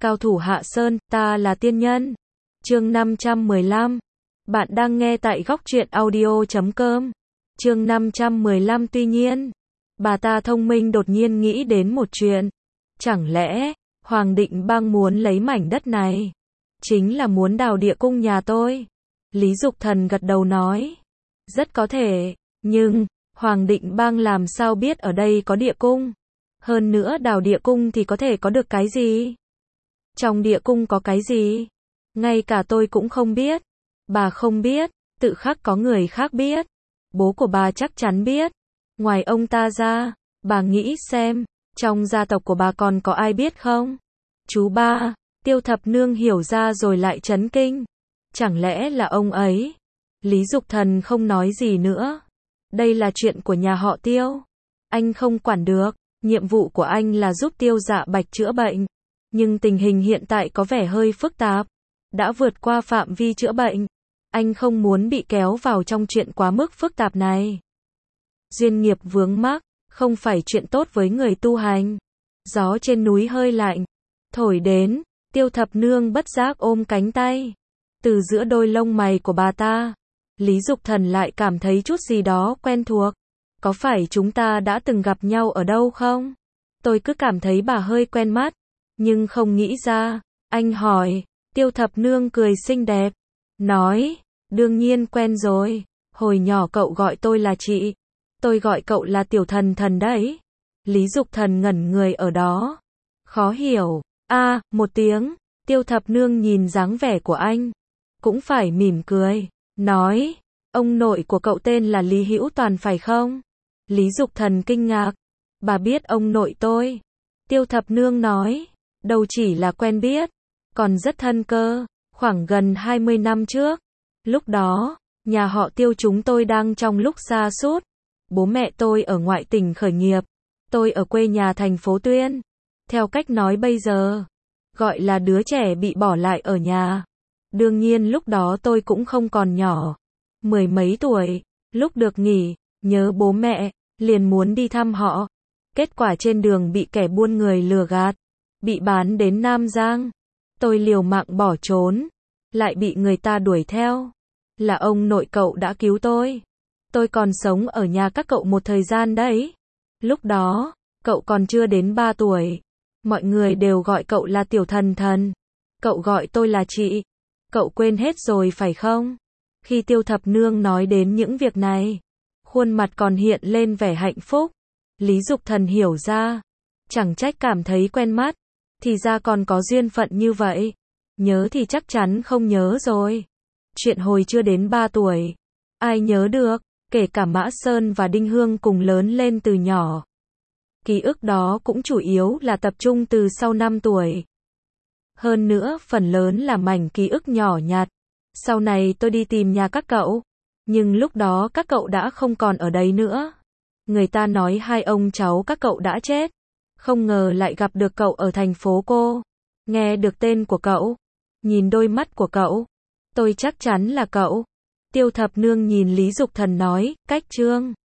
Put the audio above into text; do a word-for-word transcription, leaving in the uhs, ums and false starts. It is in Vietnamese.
Cao thủ hạ sơn, ta là tiên nhân. Chương năm trăm mười lăm. Bạn đang nghe tại góc truyện audio chấm com. Chương năm trăm mười lăm. Tuy nhiên, bà ta thông minh đột nhiên nghĩ đến một chuyện. Chẳng lẽ, Hoàng Định Bang muốn lấy mảnh đất này? Chính là muốn đào địa cung nhà tôi. Lý Dục Thần gật đầu nói. Rất có thể, nhưng, Hoàng Định Bang làm sao biết ở đây có địa cung? Hơn nữa đào địa cung thì có thể có được cái gì? Trong địa cung có cái gì? Ngay cả tôi cũng không biết. Bà không biết, tự khắc có người khác biết. Bố của bà chắc chắn biết. Ngoài ông ta ra, bà nghĩ xem, trong gia tộc của bà còn có ai biết không? Chú ba, Tiêu Thập Nương hiểu ra rồi lại chấn kinh. Chẳng lẽ là ông ấy? Lý Dục Thần không nói gì nữa. Đây là chuyện của nhà họ Tiêu. Anh không quản được. Nhiệm vụ của anh là giúp Tiêu Dạ Bạch chữa bệnh. Nhưng tình hình hiện tại có vẻ hơi phức tạp. Đã vượt qua phạm vi chữa bệnh. Anh không muốn bị kéo vào trong chuyện quá mức phức tạp này. Duyên nghiệp vướng mắc, không phải chuyện tốt với người tu hành. Gió trên núi hơi lạnh. Thổi đến, Tiêu Thập Nương bất giác ôm cánh tay. Từ giữa đôi lông mày của bà ta, Lý Dục Thần lại cảm thấy chút gì đó quen thuộc. Có phải chúng ta đã từng gặp nhau ở đâu không? Tôi cứ cảm thấy bà hơi quen mắt, nhưng không nghĩ ra. Anh hỏi. Tiêu Thập Nương cười xinh đẹp, nói, đương nhiên quen rồi. Hồi nhỏ cậu gọi tôi là chị, tôi gọi cậu là Tiểu Thần Thần đấy. Lý Dục Thần ngẩn người ở đó, khó hiểu. A, à, một tiếng. Tiêu Thập Nương nhìn dáng vẻ của anh, cũng phải mỉm cười, nói, ông nội của cậu tên là Lý Hữu Toàn phải không? Lý Dục Thần kinh ngạc, bà biết ông nội tôi? Tiêu Thập Nương nói, đâu chỉ là quen biết, còn rất thân cơ. Khoảng gần hai mươi năm trước, lúc đó, nhà họ Tiêu chúng tôi đang trong lúc sa sút. Bố mẹ tôi ở ngoại tỉnh khởi nghiệp, tôi ở quê nhà thành phố Tuyên. Theo cách nói bây giờ, gọi là đứa trẻ bị bỏ lại ở nhà. Đương nhiên lúc đó tôi cũng không còn nhỏ, mười mấy tuổi. Lúc được nghỉ, nhớ bố mẹ, liền muốn đi thăm họ. Kết quả trên đường bị kẻ buôn người lừa gạt, bị bán đến Nam Giang. Tôi liều mạng bỏ trốn, lại bị người ta đuổi theo. Là ông nội cậu đã cứu tôi. Tôi còn sống ở nhà các cậu một thời gian đấy. Lúc đó, cậu còn chưa đến ba tuổi. Mọi người đều gọi cậu là Tiểu Thần Thần. Cậu gọi tôi là chị. Cậu quên hết rồi phải không? Khi Tiêu Thập Nương nói đến những việc này, khuôn mặt còn hiện lên vẻ hạnh phúc. Lý Dục Thần hiểu ra, chẳng trách cảm thấy quen mắt. Thì ra còn có duyên phận như vậy. Nhớ thì chắc chắn không nhớ rồi. Chuyện hồi chưa đến ba tuổi, ai nhớ được, kể cả Mã Sơn và Đinh Hương cùng lớn lên từ nhỏ. Ký ức đó cũng chủ yếu là tập trung từ sau năm tuổi. Hơn nữa, phần lớn là mảnh ký ức nhỏ nhặt. Sau này tôi đi tìm nhà các cậu, nhưng lúc đó các cậu đã không còn ở đây nữa. Người ta nói hai ông cháu các cậu đã chết. Không ngờ lại gặp được cậu ở thành phố cô. Nghe được tên của cậu, nhìn đôi mắt của cậu, tôi chắc chắn là cậu. Tiêu Thập Nương nhìn Lý Dục Thần nói, cách chương.